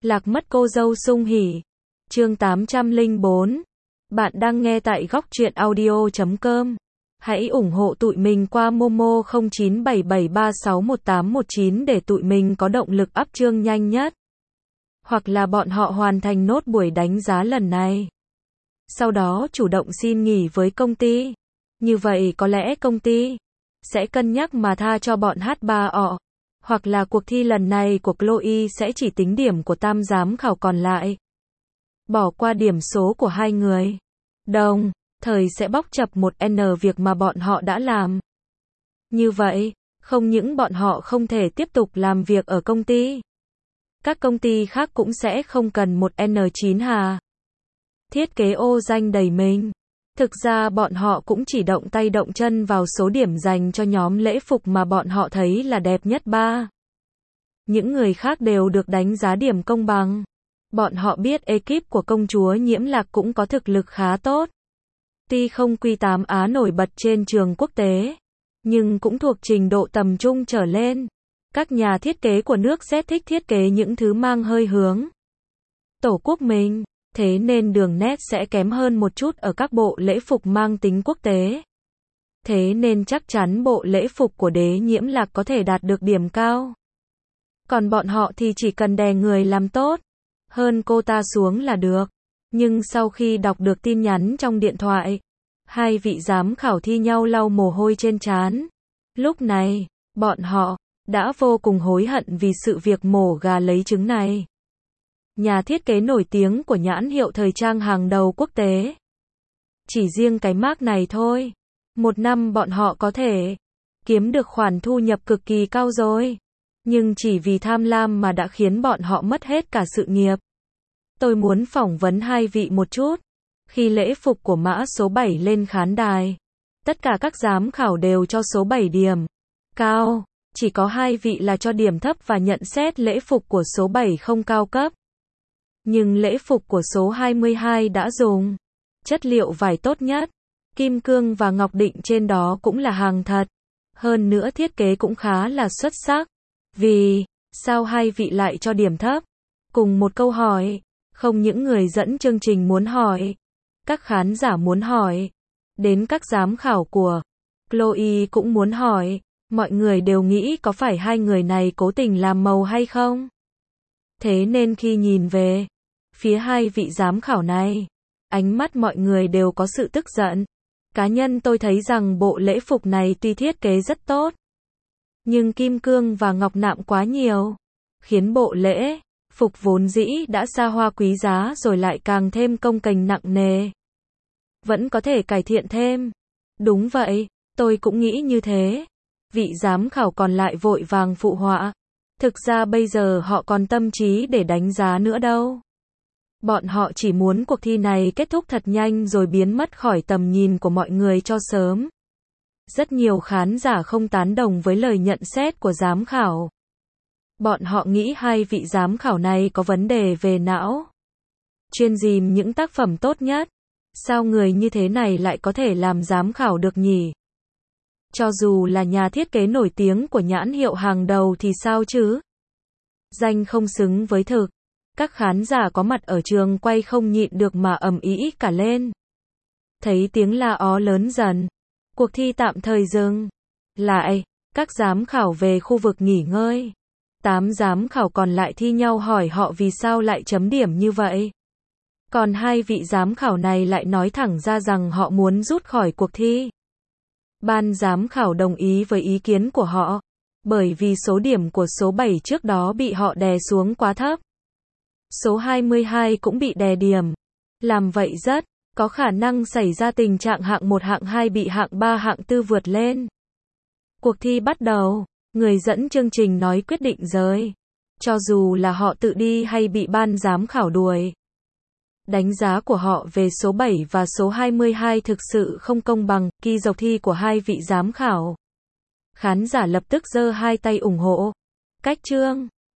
Lạc mất cô dâu sung hỉ. Chương 804. Bạn đang nghe tại góc truyện audio.com. Hãy ủng hộ tụi mình qua Momo 0977361819 để tụi mình có động lực up chương nhanh nhất. Hoặc là bọn họ hoàn thành nốt buổi đánh giá lần này. Sau đó chủ động xin nghỉ với công ty. Như vậy có lẽ công ty sẽ cân nhắc mà tha cho bọn H3O. Hoặc là cuộc thi lần này của Chloe sẽ chỉ tính điểm của tam giám khảo còn lại. Bỏ qua điểm số của hai người. Đồng thời sẽ bóc chập một N việc mà bọn họ đã làm. Như vậy, không những bọn họ không thể tiếp tục làm việc ở công ty. Các công ty khác cũng sẽ không cần một N9 hà. Thiết kế ô danh đầy mình. Thực ra bọn họ cũng chỉ động tay động chân vào số điểm dành cho nhóm lễ phục mà bọn họ thấy là đẹp nhất ba. Những người khác đều được đánh giá điểm công bằng. Bọn họ biết ekip của công chúa Nhiễm Lạc cũng có thực lực khá tốt. Tuy không Q8 Á nổi bật trên trường quốc tế, nhưng cũng thuộc trình độ tầm trung trở lên. Các nhà thiết kế của nước Z thích thiết kế những thứ mang hơi hướng tổ quốc mình. Thế nên đường nét sẽ kém hơn một chút ở các bộ lễ phục mang tính quốc tế. Thế nên chắc chắn bộ lễ phục của đế Nhiễm Lạc có thể đạt được điểm cao. Còn bọn họ thì chỉ cần đè người làm tốt hơn cô ta xuống là được. Nhưng sau khi đọc được tin nhắn trong điện thoại, hai vị giám khảo thi nhau lau mồ hôi trên trán. Lúc này, bọn họ đã vô cùng hối hận vì sự việc mổ gà lấy trứng này. Nhà thiết kế nổi tiếng của nhãn hiệu thời trang hàng đầu quốc tế. Chỉ riêng cái mác này thôi, một năm bọn họ có thể kiếm được khoản thu nhập cực kỳ cao rồi. Nhưng chỉ vì tham lam mà đã khiến bọn họ mất hết cả sự nghiệp. Tôi muốn phỏng vấn hai vị một chút. Khi lễ phục của mã số 7 lên khán đài, tất cả các giám khảo đều cho số 7 điểm cao. Chỉ có hai vị là cho điểm thấp và nhận xét lễ phục của số 7 không cao cấp. Nhưng lễ phục của số 22 đã dùng chất liệu vải tốt nhất. Kim cương và ngọc định trên đó cũng là hàng thật. Hơn nữa thiết kế cũng khá là xuất sắc. Vì sao hai vị lại cho điểm thấp? Cùng một câu hỏi, không những người dẫn chương trình muốn hỏi, các khán giả muốn hỏi, đến các giám khảo của Chloe cũng muốn hỏi. Mọi người đều nghĩ có phải hai người này cố tình làm màu hay không? Thế nên khi nhìn về phía hai vị giám khảo này, ánh mắt mọi người đều có sự tức giận. Cá nhân tôi thấy rằng bộ lễ phục này tuy thiết kế rất tốt, nhưng kim cương và ngọc nạm quá nhiều, khiến bộ lễ phục vốn dĩ đã xa hoa quý giá rồi lại càng thêm cồng kềnh nặng nề. Vẫn có thể cải thiện thêm. Đúng vậy, tôi cũng nghĩ như thế. Vị giám khảo còn lại vội vàng phụ họa. Thực ra bây giờ họ còn tâm trí để đánh giá nữa đâu. Bọn họ chỉ muốn cuộc thi này kết thúc thật nhanh rồi biến mất khỏi tầm nhìn của mọi người cho sớm. Rất nhiều khán giả không tán đồng với lời nhận xét của giám khảo. Bọn họ nghĩ hai vị giám khảo này có vấn đề về não. Chuyên dìm những tác phẩm tốt nhất. Sao người như thế này lại có thể làm giám khảo được nhỉ? Cho dù là nhà thiết kế nổi tiếng của nhãn hiệu hàng đầu thì sao chứ? Danh không xứng với thực. Các khán giả có mặt ở trường quay không nhịn được mà ầm ĩ cả lên. Thấy tiếng la ó lớn dần, cuộc thi tạm thời dừng lại, các giám khảo về khu vực nghỉ ngơi. 8 giám khảo còn lại thi nhau hỏi họ vì sao lại chấm điểm như vậy. Còn hai vị giám khảo này lại nói thẳng ra rằng họ muốn rút khỏi cuộc thi. Ban giám khảo đồng ý với ý kiến của họ, bởi vì số điểm của số 7 trước đó bị họ đè xuống quá thấp. Số 22 cũng bị đè điểm. Làm vậy rất có khả năng xảy ra tình trạng hạng 1 hạng 2 bị hạng 3 hạng 4 vượt lên. Cuộc thi bắt đầu, người dẫn chương trình nói quyết định rời. Cho dù là họ tự đi hay bị ban giám khảo đuổi. Đánh giá của họ về số 7 và số 22 thực sự không công bằng, kỳ dọc thi của hai vị giám khảo. Khán giả lập tức giơ hai tay ủng hộ. Cách chương